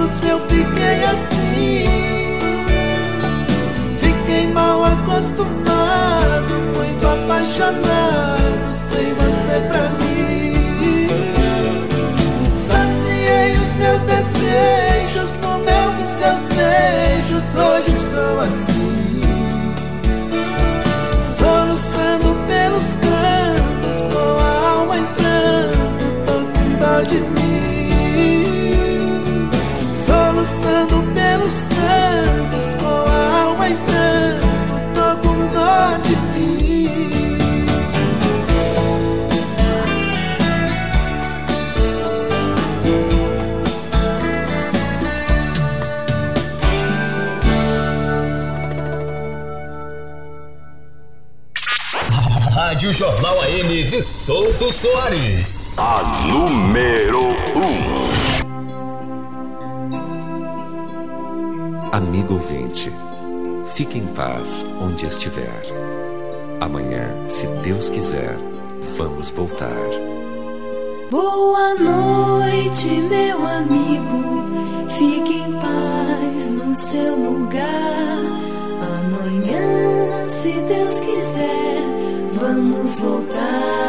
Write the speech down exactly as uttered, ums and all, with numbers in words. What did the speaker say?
eu fiquei assim. Fiquei mal acostumado, muito apaixonado, sem você pra mim. Saciei os meus desejos no meu dos seus beijos, hoje estou assim, soluçando pelos cantos, com a alma entrando, tô com dó de mim. Soluçando pelos cantos, com a alma entrando, tô com dó de mim. Rádio Jornal A M de Souto Soares. A número um. Amigo ouvinte, fique em paz onde estiver. Amanhã, se Deus quiser, vamos voltar. Boa noite, meu amigo. Fique em paz no seu lugar. Amanhã, se Deus quiser, vamos voltar.